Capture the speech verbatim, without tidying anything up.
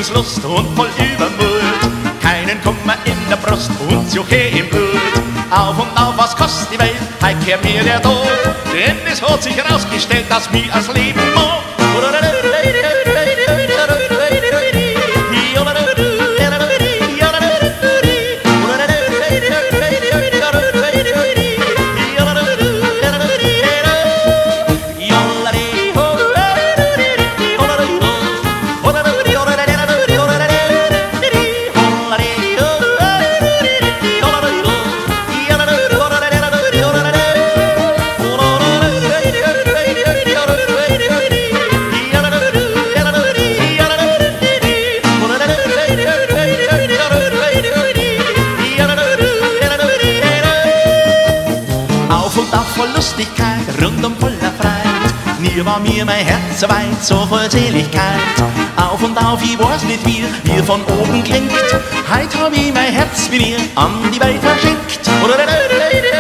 Lebenslust und voll Übermut. Keinen Kummer in der Brust und Juche im Blut. Auf und auf, was kostet die Welt, heut kehrt mir der Tod. Denn es hat sich herausgestellt, dass mir als Leben macht. Voll Lustigkeit, rundum voller Freiheit. Nie war mir mein Herz so weit, so voll Seligkeit. Auf und auf, ich weiß nicht wie, mir von oben klingt. Heut hab ich mein Herz wie mir an die Welt verschenkt.